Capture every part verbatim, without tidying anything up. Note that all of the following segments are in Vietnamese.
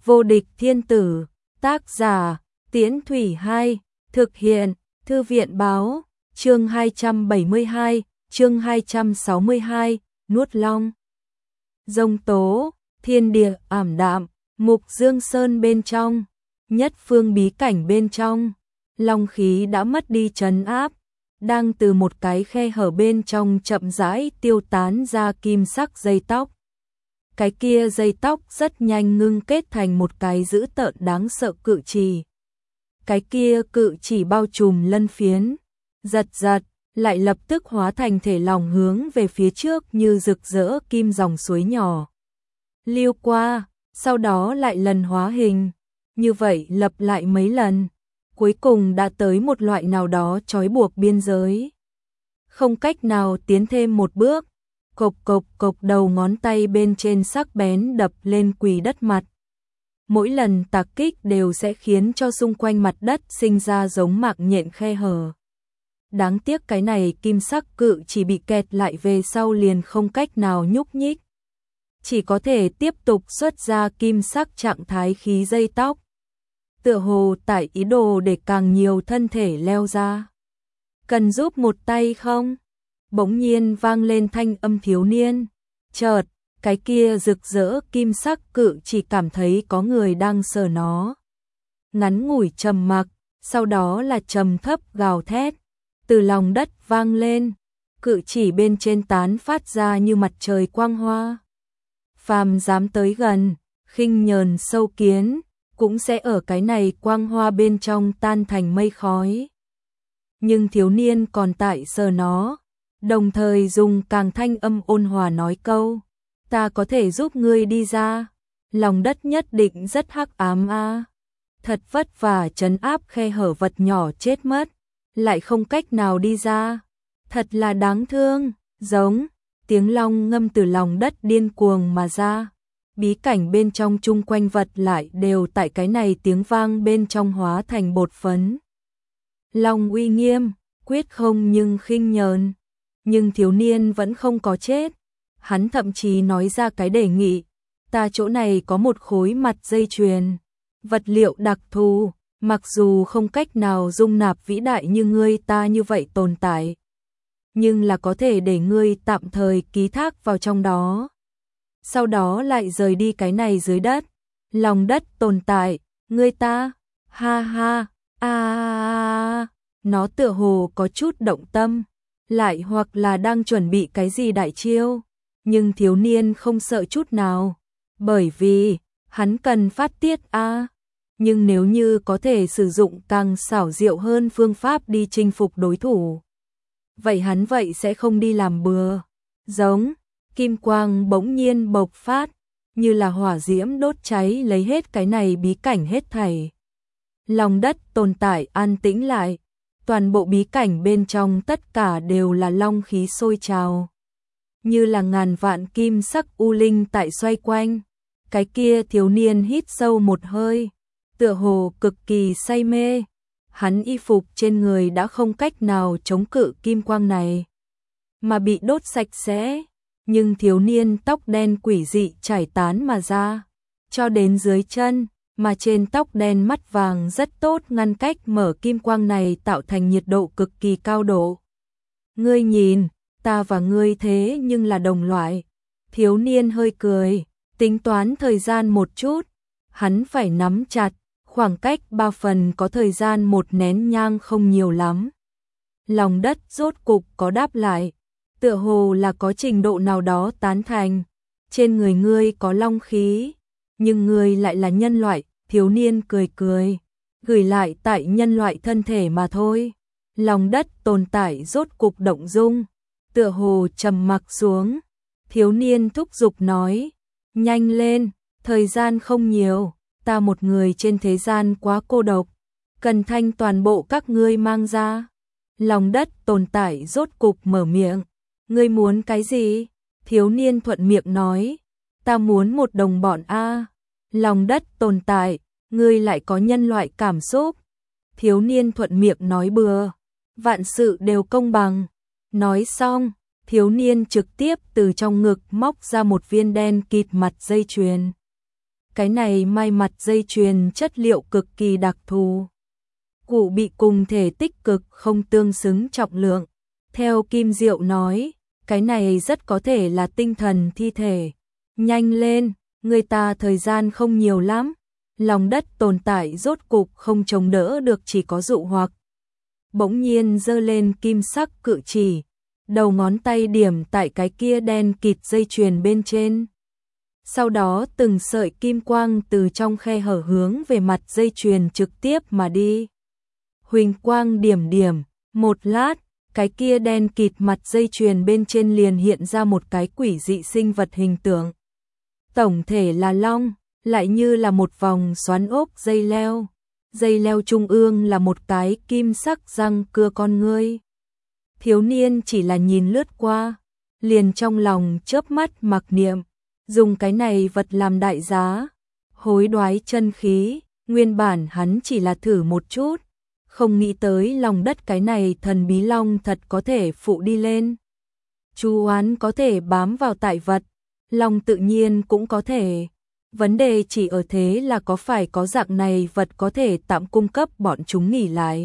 Vô địch thiên tử, tác giả, Tiễn Thủy Hai, thực hiện, Thư viện báo, chương hai trăm bảy mươi hai, chương hai trăm sáu mươi hai, nuốt long. Dông tố, thiên địa ảm đạm, mục dương sơn bên trong, nhất phương bí cảnh bên trong, long khí đã mất đi trấn áp, đang từ một cái khe hở bên trong chậm rãi tiêu tán ra kim sắc dây tóc. Cái kia dây tóc rất nhanh ngưng kết thành một cái dữ tợn đáng sợ cự trì. Cái kia cự chỉ bao trùm lân phiến, giật giật, lại lập tức hóa thành thể lỏng hướng về phía trước như rực rỡ kim dòng suối nhỏ. Liêu qua, sau đó lại lần hóa hình, như vậy lặp lại mấy lần, cuối cùng đã tới một loại nào đó trói buộc biên giới. Không cách nào tiến thêm một bước, cộc cộc cộc đầu ngón tay bên trên sắc bén đập lên quỳ đất mặt. Mỗi lần tạc kích đều sẽ khiến cho xung quanh mặt đất sinh ra giống mạng nhện khe hở. Đáng tiếc cái này kim sắc cự chỉ bị kẹt lại về sau liền không cách nào nhúc nhích. Chỉ có thể tiếp tục xuất ra kim sắc trạng thái khí dây tóc. Tựa hồ tại ý đồ để càng nhiều thân thể leo ra. Cần giúp một tay không? Bỗng nhiên vang lên thanh âm thiếu niên. Chợt, cái kia rực rỡ kim sắc cự chỉ cảm thấy có người đang sờ nó. Ngắn ngủi trầm mặc, sau đó là trầm thấp gào thét. Từ lòng đất vang lên, cự chỉ bên trên tán phát ra như mặt trời quang hoa. Phàm dám tới gần, khinh nhờn sâu kiến, cũng sẽ ở cái này quang hoa bên trong tan thành mây khói. Nhưng thiếu niên còn tại sờ nó, đồng thời dùng càng thanh âm ôn hòa nói câu, ta có thể giúp ngươi đi ra, lòng đất nhất định rất hắc ám a. Thật vất vả trấn áp khe hở vật nhỏ chết mất, lại không cách nào đi ra, thật là đáng thương. Giống tiếng long ngâm từ lòng đất điên cuồng mà ra, bí cảnh bên trong chung quanh vật lại đều tại cái này tiếng vang bên trong hóa thành bột phấn. Long uy nghiêm, quyết không nhưng khinh nhờn, nhưng thiếu niên vẫn không có chết. Hắn thậm chí nói ra cái đề nghị, ta chỗ này có một khối mặt dây chuyền, vật liệu đặc thù, mặc dù không cách nào dung nạp vĩ đại như ngươi ta như vậy tồn tại, nhưng là có thể để ngươi tạm thời ký thác vào trong đó. Sau đó lại rời đi cái này dưới đất, lòng đất tồn tại, ngươi ta, ha ha, a a a, nó tựa hồ có chút động tâm, lại hoặc là đang chuẩn bị cái gì đại chiêu, nhưng thiếu niên không sợ chút nào, bởi vì hắn cần phát tiết a. Nhưng nếu như có thể sử dụng càng xảo diệu hơn phương pháp đi chinh phục đối thủ, vậy hắn vậy sẽ không đi làm bừa. Giống kim quang bỗng nhiên bộc phát, như là hỏa diễm đốt cháy lấy hết cái này bí cảnh hết thảy. Lòng đất tồn tại an tĩnh lại, toàn bộ bí cảnh bên trong tất cả đều là long khí sôi trào, như là ngàn vạn kim sắc u linh tại xoay quanh. Cái kia thiếu niên hít sâu một hơi, tựa hồ cực kỳ say mê. Hắn y phục trên người đã không cách nào chống cự kim quang này, mà bị đốt sạch sẽ. Nhưng thiếu niên tóc đen quỷ dị trải tán mà ra, cho đến dưới chân, mà trên tóc đen mắt vàng rất tốt ngăn cách mở kim quang này tạo thành nhiệt độ cực kỳ cao độ. Ngươi nhìn, ta và ngươi thế nhưng là đồng loại. Thiếu niên hơi cười, tính toán thời gian một chút, hắn phải nắm chặt, khoảng cách ba phần có thời gian một nén nhang không nhiều lắm. Lòng đất rốt cục có đáp lại, tựa hồ là có trình độ nào đó tán thành. Trên người ngươi có long khí, nhưng ngươi lại là nhân loại. Thiếu niên cười cười, gửi lại tại nhân loại thân thể mà thôi. Lòng đất tồn tại rốt cục động dung, tựa hồ trầm mặc xuống. Thiếu niên thúc giục nói, nhanh lên, thời gian không nhiều, ta một người trên thế gian quá cô độc, cần thanh toàn bộ các ngươi mang ra. Lòng đất tồn tại rốt cục mở miệng, ngươi muốn cái gì? Thiếu niên thuận miệng nói, ta muốn một đồng bọn a. Lòng đất tồn tại, ngươi lại có nhân loại cảm xúc. Thiếu niên thuận miệng nói bừa, vạn sự đều công bằng. Nói xong, thiếu niên trực tiếp từ trong ngực móc ra một viên đen kịt mặt dây chuyền. cái này may mặt dây chuyền chất liệu cực kỳ đặc thù. Cụ bị cùng thể tích cực không tương xứng trọng lượng. Theo Kim Diệu nói, cái này rất có thể là tinh thần thi thể. Nhanh lên, người ta thời gian không nhiều lắm. Lòng đất tồn tại rốt cục không chống đỡ được chỉ có dụ hoặc. Bỗng nhiên giơ lên kim sắc cự chỉ, đầu ngón tay điểm tại cái kia đen kịt dây chuyền bên trên. Sau đó từng sợi kim quang từ trong khe hở hướng về mặt dây chuyền trực tiếp mà đi. Huỳnh quang điểm điểm, một lát, cái kia đen kịt mặt dây chuyền bên trên liền hiện ra một cái quỷ dị sinh vật hình tượng. Tổng thể là long, lại như là một vòng xoắn ốc dây leo. Dây leo trung ương là một cái kim sắc răng cưa con ngươi. Thiếu niên chỉ là nhìn lướt qua, liền trong lòng chớp mắt mặc niệm, dùng cái này vật làm đại giá. Hối đoái chân khí, nguyên bản hắn chỉ là thử một chút, không nghĩ tới lòng đất cái này thần bí long thật có thể phụ đi lên. Chú oán có thể bám vào tại vật, long tự nhiên cũng có thể. Vấn đề chỉ ở thế là có phải có dạng này vật có thể tạm cung cấp bọn chúng nghỉ lại.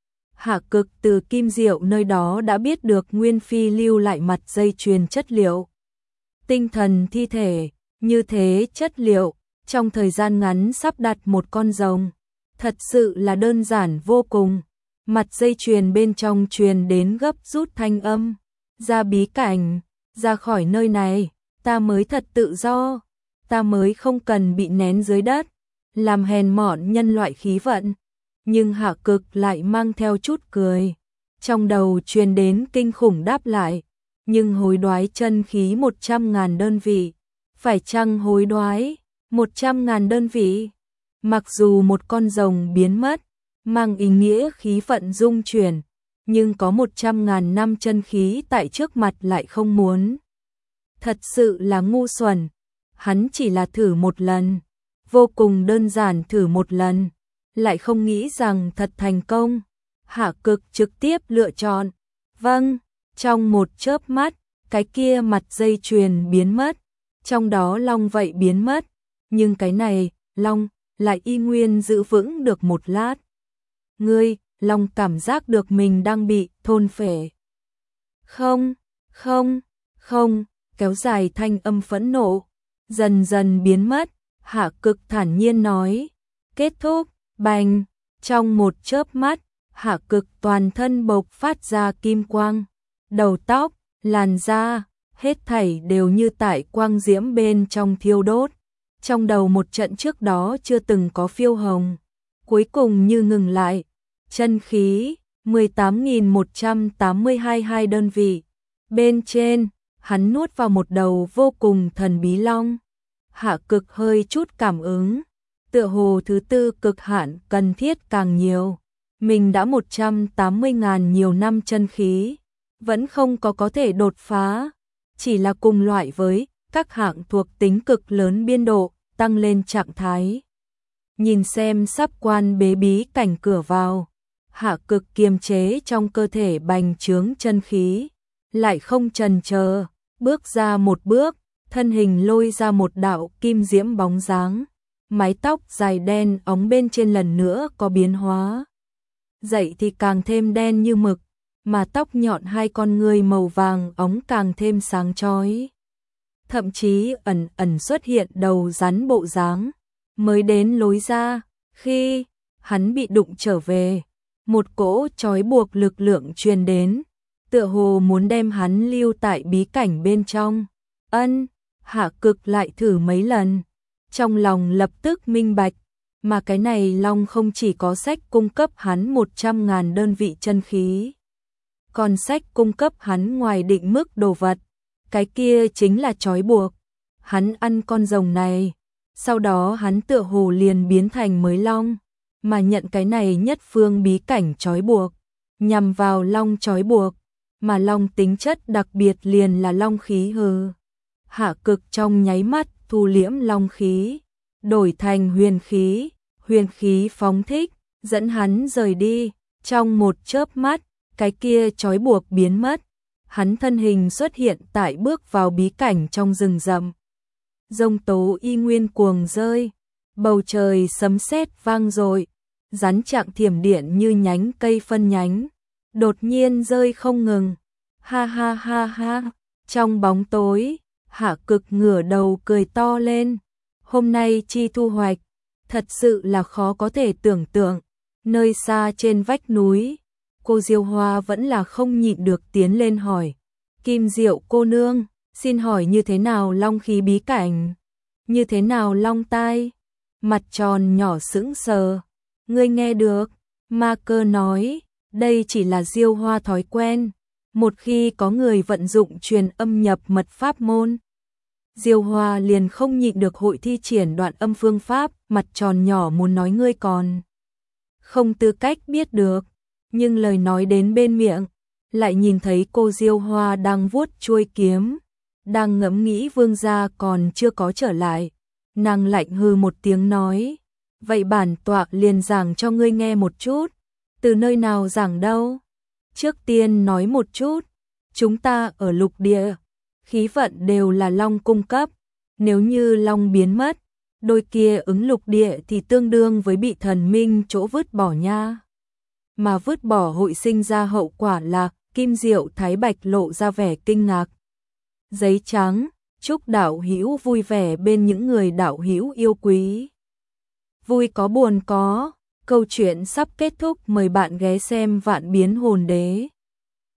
Hạ Cực từ Kim Diệu nơi đó đã biết được Nguyên Phi lưu lại mặt dây chuyền chất liệu. Tinh thần thi thể, như thế chất liệu, trong thời gian ngắn sắp đặt một con rồng. Thật sự là đơn giản vô cùng. Mặt dây chuyền bên trong truyền đến gấp rút thanh âm. Ra bí cảnh, ra khỏi nơi này, ta mới thật tự do. Ta mới không cần bị nén dưới đất, làm hèn mọn nhân loại khí vận. Nhưng Hạ Cực lại mang theo chút cười. Trong đầu truyền đến kinh khủng đáp lại. Nhưng hối đoái chân khí một trăm ngàn đơn vị. Phải chăng hối đoái một trăm ngàn đơn vị? Mặc dù một con rồng biến mất, mang ý nghĩa khí vận dung chuyển, nhưng có một trăm ngàn năm chân khí tại trước mặt lại không muốn. Thật sự là ngu xuẩn. Hắn chỉ là thử một lần, vô cùng đơn giản thử một lần, lại không nghĩ rằng thật thành công. Hạ Cực trực tiếp lựa chọn. Vâng, trong một chớp mắt, cái kia mặt dây chuyền biến mất, trong đó long vậy biến mất, nhưng cái này, long, lại y nguyên giữ vững được một lát. Ngươi, long cảm giác được mình đang bị thôn phệ. Không, không, không, kéo dài thanh âm phẫn nộ. Dần dần biến mất, Hạ Cực thản nhiên nói. Kết thúc, bành, trong một chớp mắt, Hạ Cực toàn thân bộc phát ra kim quang. Đầu tóc, làn da, hết thảy đều như tại quang diễm bên trong thiêu đốt. Trong đầu một trận trước đó chưa từng có phiêu hồng. Cuối cùng như ngừng lại. Chân khí, mười tám nghìn một trăm tám mươi hai hai đơn vị. Bên trên, hắn nuốt vào một đầu vô cùng thần bí long. Hạ Cực hơi chút cảm ứng, tựa hồ thứ tư cực hạn cần thiết càng nhiều. Mình đã một trăm tám mươi ngàn nhiều năm chân khí, vẫn không có có thể đột phá, chỉ là cùng loại với các hạng thuộc tính cực lớn biên độ, tăng lên trạng thái. Nhìn xem sắp quan bế bí cảnh cửa vào, Hạ Cực kiềm chế trong cơ thể bành trướng chân khí, lại không chần chờ, bước ra một bước, thân hình lôi ra một đạo kim diễm bóng dáng, mái tóc dài đen óng bên trên lần nữa có biến hóa. Dậy thì càng thêm đen như mực, mà tóc nhọn hai con ngươi màu vàng óng càng thêm sáng chói. Thậm chí ẩn ẩn xuất hiện đầu rắn bộ dáng, mới đến lối ra, khi hắn bị đụng trở về, một cỗ trói buộc lực lượng truyền đến, tựa hồ muốn đem hắn lưu tại bí cảnh bên trong. Ân, Hạ Cực lại thử mấy lần, trong lòng lập tức minh bạch, mà cái này long không chỉ có sách cung cấp hắn một trăm ngàn đơn vị chân khí, còn sách cung cấp hắn ngoài định mức đồ vật, cái kia chính là trói buộc. Hắn ăn con rồng này, sau đó hắn tựa hồ liền biến thành mới long, mà nhận cái này nhất phương bí cảnh trói buộc, nhằm vào long trói buộc, mà long tính chất đặc biệt liền là long khí hư. Hạ Cực trong nháy mắt thu liễm long khí, đổi thành huyền khí, huyền khí phóng thích, dẫn hắn rời đi. Trong một chớp mắt, cái kia trói buộc biến mất, hắn thân hình xuất hiện tại bước vào bí cảnh trong rừng rậm. Dông tố y nguyên cuồng rơi, bầu trời sấm sét vang dội, rắn chạng thiểm điện như nhánh cây phân nhánh, đột nhiên rơi không ngừng. Ha ha ha ha, trong bóng tối, Hạ Cực ngửa đầu cười to lên. Hôm nay chi thu hoạch, thật sự là khó có thể tưởng tượng. Nơi xa trên vách núi, cô Diêu Hoa vẫn là không nhịn được tiến lên hỏi. Kim Diệu cô nương, xin hỏi như thế nào long khí bí cảnh? Như thế nào long tai? Mặt tròn nhỏ sững sờ. Ngươi nghe được? Ma Cơ nói, đây chỉ là Diêu Hoa thói quen. Một khi có người vận dụng truyền âm nhập mật pháp môn, Diêu Hoa liền không nhịn được hội thi triển đoạn âm phương pháp. Mặt tròn nhỏ muốn nói ngươi còn không tư cách biết được, nhưng lời nói đến bên miệng, lại nhìn thấy cô Diêu Hoa đang vuốt chuôi kiếm, đang ngẫm nghĩ vương gia còn chưa có trở lại. Nàng lạnh hừ một tiếng nói, vậy bản tọa liền giảng cho ngươi nghe một chút. Từ nơi nào giảng đâu? Trước tiên nói một chút, chúng ta ở lục địa, khí vận đều là long cung cấp, nếu như long biến mất, đôi kia ứng lục địa thì tương đương với bị thần minh chỗ vứt bỏ nha. Mà vứt bỏ hội sinh ra hậu quả là, Kim Diệu Thái Bạch lộ ra vẻ kinh ngạc. Giấy trắng, chúc đạo hữu vui vẻ bên những người đạo hữu yêu quý. Vui có buồn có, câu chuyện sắp kết thúc, mời bạn ghé xem Vạn Biến Hồn Đế.